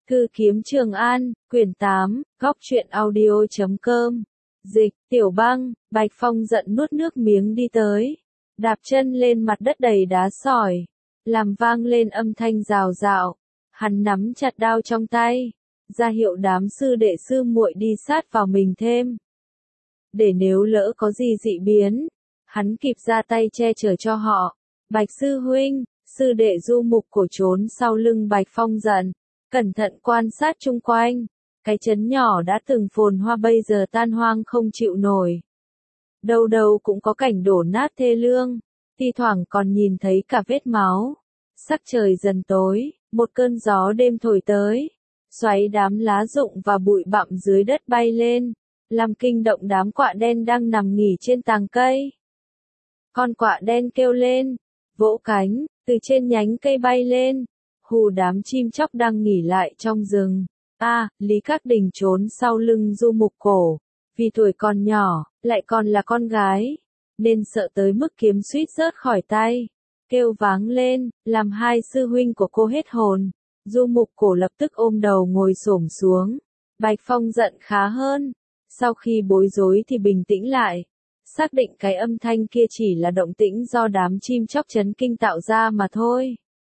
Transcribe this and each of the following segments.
Thư kiếm Trường An, quyển 8, góc truyện audio.com. Dịch, Tiểu Băng. Bạch Phong giận nuốt nước miếng đi tới. Đạp chân lên mặt đất đầy đá sỏi. Làm vang lên âm thanh rào rạo. Hắn nắm chặt đao trong tay. Ra hiệu đám sư đệ sư muội đi sát vào mình thêm. Để nếu lỡ có gì dị biến, hắn kịp ra tay che chở cho họ. Bạch sư huynh, sư đệ Du Mục Cổ trốn sau lưng Bạch Phong giận. Cẩn thận quan sát chung quanh, cái trấn nhỏ đã từng phồn hoa bây giờ tan hoang không chịu nổi. Đâu đâu cũng có cảnh đổ nát thê lương, thi thoảng còn nhìn thấy cả vết máu. Sắc trời dần tối, một cơn gió đêm thổi tới, xoáy đám lá rụng và bụi bặm dưới đất bay lên, làm kinh động đám quạ đen đang nằm nghỉ trên tàng cây. Con quạ đen kêu lên, vỗ cánh, từ trên nhánh cây bay lên. Hù đám chim chóc đang nghỉ lại trong rừng. Lý Các Đình trốn sau lưng Du Mục Cổ. Vì tuổi còn nhỏ, lại còn là con gái, nên sợ tới mức kiếm suýt rớt khỏi tay. Kêu váng lên, làm hai sư huynh của cô hết hồn. Du Mục Cổ lập tức ôm đầu ngồi xổm xuống. Bạch Phong giận khá hơn. Sau khi bối rối thì bình tĩnh lại. Xác định cái âm thanh kia chỉ là động tĩnh do đám chim chóc chấn kinh tạo ra mà thôi.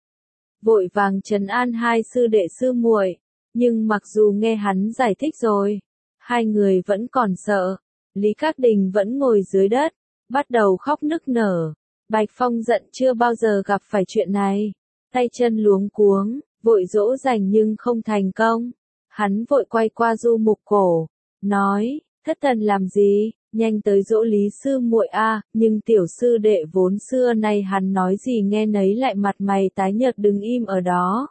Vội vàng trấn an hai sư đệ sư muội, nhưng mặc dù nghe hắn giải thích rồi, hai người vẫn còn sợ. Lý Các Đình vẫn ngồi dưới đất, bắt đầu khóc nức nở. Bạch Phong giận chưa bao giờ gặp phải chuyện này, tay chân luống cuống, vội dỗ dành nhưng không thành công. Hắn vội quay qua Du Mục Cổ, nói, thất thần làm gì, nhanh tới dỗ Lý sư muội nhưng tiểu sư đệ vốn xưa nay hắn nói gì nghe nấy lại mặt mày tái nhợt đứng im ở đó.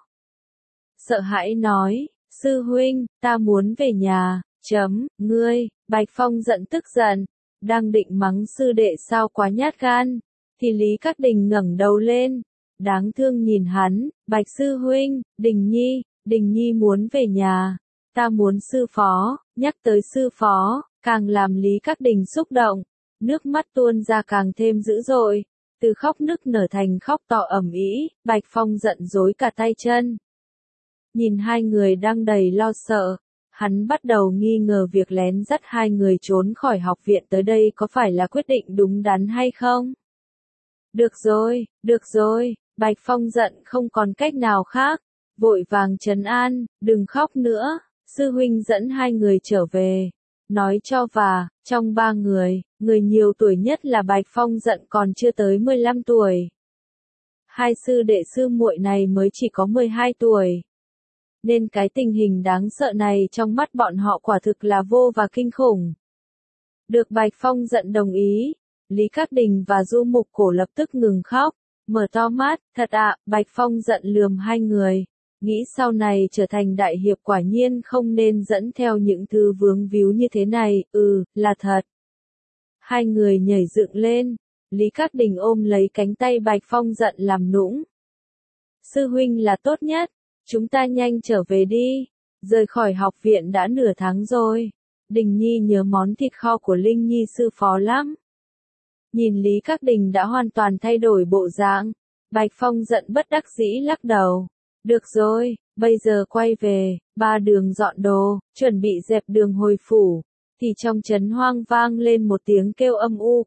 Sợ hãi nói, sư huynh, ta muốn về nhà, ngươi, Bạch Phong giận tức giận, đang định mắng sư đệ sao quá nhát gan, thì Lý Các Đình ngẩng đầu lên, đáng thương nhìn hắn, Bạch sư huynh, Đình Nhi muốn về nhà, ta muốn sư phó, nhắc tới sư phó. Càng làm Lý Các Đình xúc động, nước mắt tuôn ra càng thêm dữ dội, từ khóc nức nở thành khóc to ầm ĩ. Bạch Phong giận rối cả tay chân. Nhìn hai người đang đầy lo sợ, hắn bắt đầu nghi ngờ việc lén dắt hai người trốn khỏi học viện tới đây có phải là quyết định đúng đắn hay không. Được rồi, Bạch Phong giận không còn cách nào khác, vội vàng trấn an, đừng khóc nữa, sư huynh dẫn hai người trở về. Nói cho trong ba người, người nhiều tuổi nhất là Bạch Phong giận còn chưa tới 15 tuổi. Hai sư đệ sư muội này mới chỉ có 12 tuổi. Nên cái tình hình đáng sợ này trong mắt bọn họ quả thực là vô và kinh khủng. Được Bạch Phong giận đồng ý, Lý Các Đình và Du Mục Cổ lập tức ngừng khóc, mở to mắt, thật Bạch Phong giận lườm hai người. Nghĩ sau này trở thành đại hiệp quả nhiên không nên dẫn theo những thứ vướng víu như thế này, là thật. Hai người nhảy dựng lên, Lý Các Đình ôm lấy cánh tay Bạch Phong giận làm nũng. Sư huynh là tốt nhất, chúng ta nhanh trở về đi, rời khỏi học viện đã nửa tháng rồi. Đình Nhi nhớ món thịt kho của Linh Nhi sư phó lắm. Nhìn Lý Các Đình đã hoàn toàn thay đổi bộ dạng, Bạch Phong giận bất đắc dĩ lắc đầu. Được rồi, bây giờ quay về, ba đường dọn đồ, chuẩn bị dẹp đường hồi phủ, thì trong trấn hoang vang lên một tiếng kêu âm u,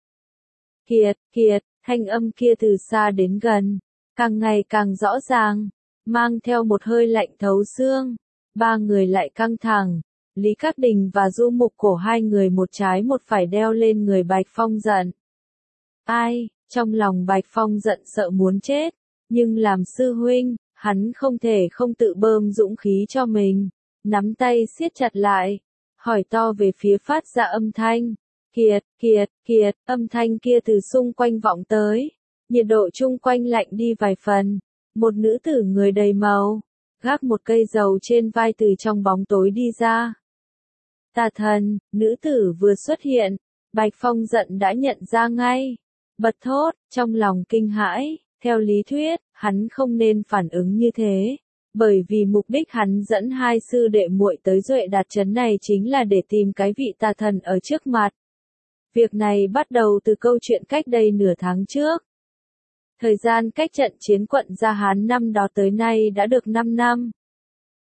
Kiệt, thanh âm kia từ xa đến gần, càng ngày càng rõ ràng, mang theo một hơi lạnh thấu xương. Ba người lại căng thẳng, Lý Các Đình và Du Mục Cổ hai người một trái một phải đeo lên người Bạch Phong giận. Trong lòng Bạch Phong giận sợ muốn chết, nhưng làm sư huynh, hắn không thể không tự bơm dũng khí cho mình, nắm tay siết chặt lại, hỏi to về phía phát ra âm thanh. Kiệt, âm thanh kia từ xung quanh vọng tới, nhiệt độ chung quanh lạnh đi vài phần, một nữ tử người đầy màu, gác một cây dầu trên vai từ trong bóng tối đi ra. Tà thần, nữ tử vừa xuất hiện, Bạch Phong giận đã nhận ra ngay, bật thốt, trong lòng kinh hãi. Theo lý thuyết, hắn không nên phản ứng như thế, bởi vì mục đích hắn dẫn hai sư đệ muội tới Duệ Đạt trấn này chính là để tìm cái vị tà thần ở trước mặt. Việc này bắt đầu từ câu chuyện cách đây nửa tháng trước. Thời gian cách trận chiến quận Gia Hán năm đó tới nay đã được 5 năm.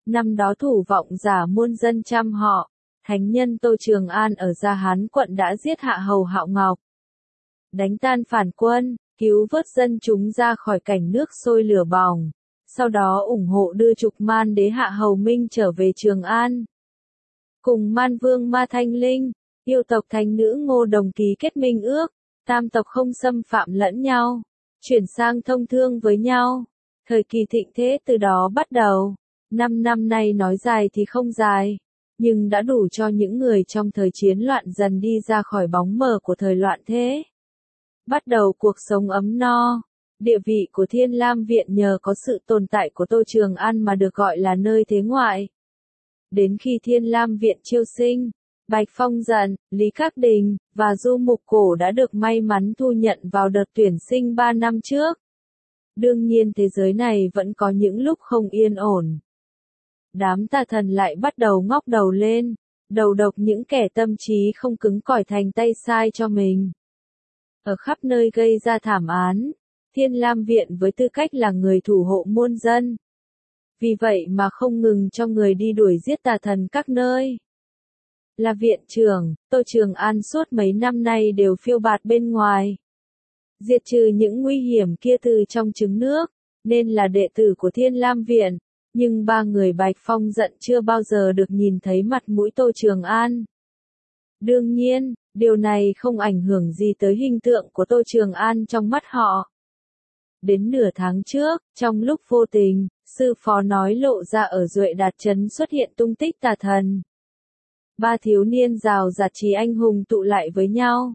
Năm đó thủ vọng giả muôn dân trăm họ, thánh nhân Tô Trường An ở Gia Hán quận đã giết hạ hầu Hạo Ngọc, đánh tan phản quân, cứu vớt dân chúng ra khỏi cảnh nước sôi lửa bỏng, sau đó ủng hộ đưa trục Man đế Hạ Hầu Minh trở về Trường An. Cùng Man Vương Ma Thanh Linh, yêu tộc thánh nữ Ngô Đồng ký kết minh ước, tam tộc không xâm phạm lẫn nhau, chuyển sang thông thương với nhau. Thời kỳ thịnh thế từ đó bắt đầu. 5 năm nay nói dài thì không dài, nhưng đã đủ cho những người trong thời chiến loạn dần đi ra khỏi bóng mờ của thời loạn thế. Bắt đầu cuộc sống ấm no. Địa vị của Thiên Lam Viện nhờ có sự tồn tại của Tô Trường An mà được gọi là nơi thế ngoại. Đến khi Thiên Lam Viện chiêu sinh, Bạch Phong Dận, Lý Các Đình, và Du Mục Cổ đã được may mắn thu nhận vào đợt tuyển sinh 3 năm trước. Đương nhiên thế giới này vẫn có những lúc không yên ổn. Đám tà thần lại bắt đầu ngóc đầu lên, đầu độc những kẻ tâm trí không cứng cỏi thành tay sai cho mình. Ở khắp nơi gây ra thảm án, Thiên Lam Viện với tư cách là người thủ hộ muôn dân. Vì vậy mà không ngừng cho người đi đuổi giết tà thần các nơi. Là viện trưởng, Tô Trường An suốt mấy năm nay đều phiêu bạt bên ngoài. Diệt trừ những nguy hiểm kia từ trong trứng nước, nên là đệ tử của Thiên Lam Viện. Nhưng ba người Bạch Phong Dận chưa bao giờ được nhìn thấy mặt mũi Tô Trường An. Đương nhiên, điều này không ảnh hưởng gì tới hình tượng của Tô Trường An trong mắt họ. Đến nửa tháng trước, trong lúc vô tình, sư phó nói lộ ra ở Duệ Đạt Trấn xuất hiện tung tích tà thần. Ba thiếu niên rào rạt trí anh hùng tụ lại với nhau.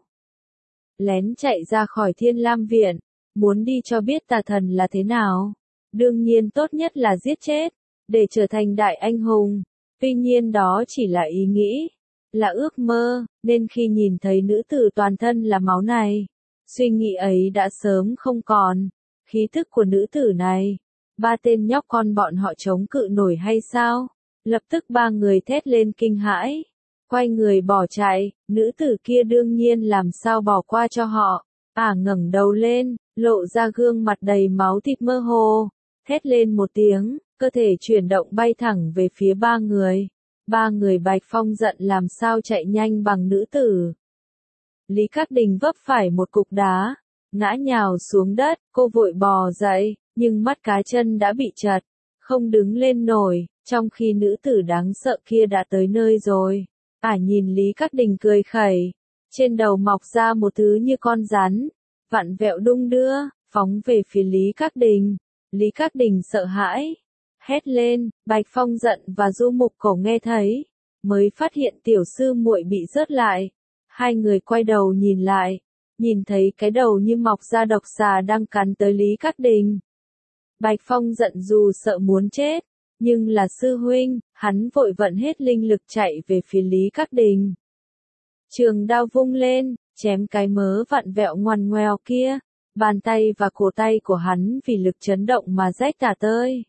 Lén chạy ra khỏi Thiên Lam Viện, muốn đi cho biết tà thần là thế nào. Đương nhiên tốt nhất là giết chết, để trở thành đại anh hùng. Tuy nhiên đó chỉ là ý nghĩ, là ước mơ, nên khi nhìn thấy nữ tử toàn thân là máu này, suy nghĩ ấy đã sớm không còn. Khí thức của nữ tử này, ba tên nhóc con bọn họ chống cự nổi hay sao? Lập tức ba người thét lên kinh hãi, quay người bỏ chạy, nữ tử kia đương nhiên làm sao bỏ qua cho họ. Ngẩng đầu lên, lộ ra gương mặt đầy máu thịt mơ hồ, thét lên một tiếng, cơ thể chuyển động bay thẳng về phía ba người. Ba người Bạch Phong Dận làm sao chạy nhanh bằng nữ tử. Lý Các Đình vấp phải một cục đá, ngã nhào xuống đất, cô vội bò dậy, nhưng mắt cá chân đã bị trật, không đứng lên nổi, trong khi nữ tử đáng sợ kia đã tới nơi rồi. Nhìn Lý Các Đình cười khẩy, trên đầu mọc ra một thứ như con rắn, vặn vẹo đung đưa, phóng về phía Lý Các Đình. Lý Các Đình sợ hãi, hét lên. Bạch Phong Dận và Du Mục Cổ nghe thấy, mới phát hiện tiểu sư muội bị rớt lại. Hai người quay đầu nhìn lại, nhìn thấy cái đầu như mọc ra độc xà đang cắn tới Lý Các Đình. Bạch Phong Dận dù sợ muốn chết, nhưng là sư huynh, hắn vội vận hết linh lực chạy về phía Lý Các Đình. Trường đao vung lên, chém cái mớ vặn vẹo ngoằn ngoèo kia, bàn tay và cổ tay của hắn vì lực chấn động mà rách tả tơi.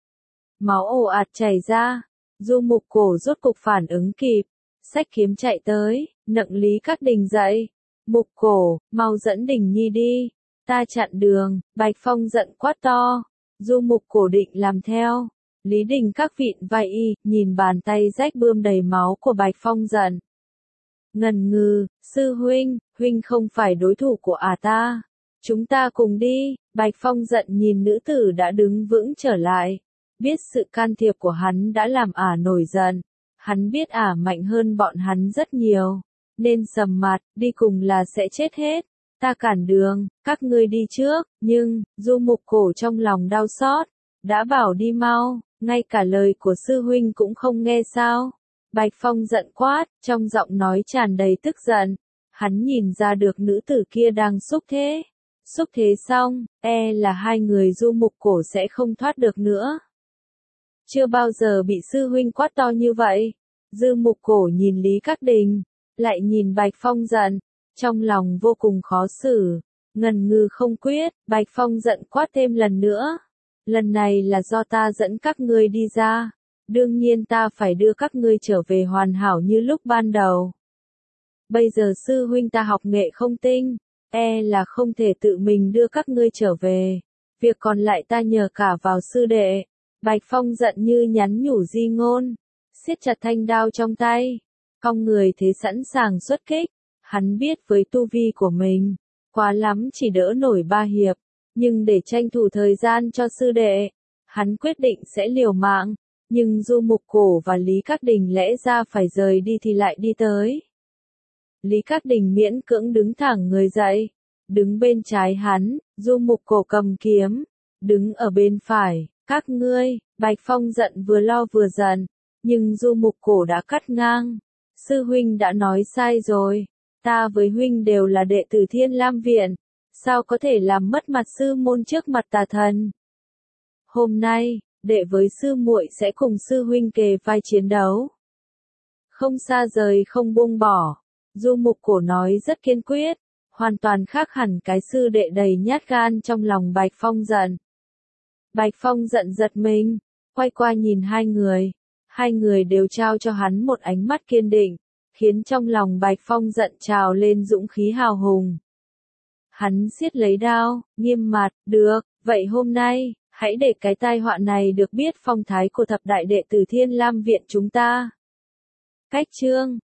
Máu ồ ạt chảy ra, Du Mục Cổ rốt cục phản ứng kịp, xách kiếm chạy tới, nựng Lý Các Đình dậy. Mục Cổ, mau dẫn Đình Nhi đi, ta chặn đường. Bạch Phong Dận quát to. Du Mục Cổ định làm theo. Lý Đình các vịn vai y, nhìn bàn tay rách bươm đầy máu của Bạch Phong Dận. Ngần ngừ, sư huynh, huynh không phải đối thủ của ta. Chúng ta cùng đi. Bạch Phong Dận nhìn nữ tử đã đứng vững trở lại. Biết sự can thiệp của hắn đã làm nổi giận. Hắn biết mạnh hơn bọn hắn rất nhiều. Nên sầm mặt, đi cùng là sẽ chết hết. Ta cản đường, các ngươi đi trước. Nhưng, Du Mục Cổ trong lòng đau xót. Đã bảo đi mau, ngay cả lời của sư huynh cũng không nghe sao. Bạch Phong Dận quát, trong giọng nói tràn đầy tức giận. Hắn nhìn ra được nữ tử kia đang xúc thế. Xúc thế xong, là hai người Du Mục Cổ sẽ không thoát được nữa. Chưa bao giờ bị sư huynh quát to như vậy. Du Mục Cổ nhìn Lý Các Đình, lại nhìn Bạch Phong Dận, trong lòng vô cùng khó xử, ngần ngừ không quyết. Bạch Phong Dận quát thêm lần nữa. Lần này là do ta dẫn các ngươi đi ra. Đương nhiên ta phải đưa các ngươi trở về hoàn hảo như lúc ban đầu. Bây giờ sư huynh ta học nghệ không tinh, là không thể tự mình đưa các ngươi trở về. Việc còn lại ta nhờ cả vào sư đệ. Bạch Phong giận như nhắn nhủ di ngôn, siết chặt thanh đao trong tay, cong người thế sẵn sàng xuất kích. Hắn biết với tu vi của mình, quá lắm chỉ đỡ nổi 3 hiệp, nhưng để tranh thủ thời gian cho sư đệ, hắn quyết định sẽ liều mạng, nhưng Du Mục Cổ và Lý Các Đình lẽ ra phải rời đi thì lại đi tới. Lý Các Đình miễn cưỡng đứng thẳng người dậy, đứng bên trái hắn, Du Mục Cổ cầm kiếm, đứng ở bên phải, các ngươi, Bạch Phong giận vừa lo vừa giận, nhưng Du Mục Cổ đã cắt ngang, sư huynh đã nói sai rồi, ta với huynh đều là đệ tử Thiên Lam Viện, sao có thể làm mất mặt sư môn trước mặt tà thần. Hôm nay, đệ với sư muội sẽ cùng sư huynh kề vai chiến đấu. Không xa rời không buông bỏ, Du Mục Cổ nói rất kiên quyết, hoàn toàn khác hẳn cái sư đệ đầy nhát gan trong lòng Bạch Phong giận. Bạch Phong giận giật mình, quay qua nhìn hai người đều trao cho hắn một ánh mắt kiên định, khiến trong lòng Bạch Phong giận trào lên dũng khí hào hùng. Hắn siết lấy đao, nghiêm mặt, được, vậy hôm nay, hãy để cái tai họa này được biết phong thái của thập đại đệ tử Thiên Lam Viện chúng ta. Cách chương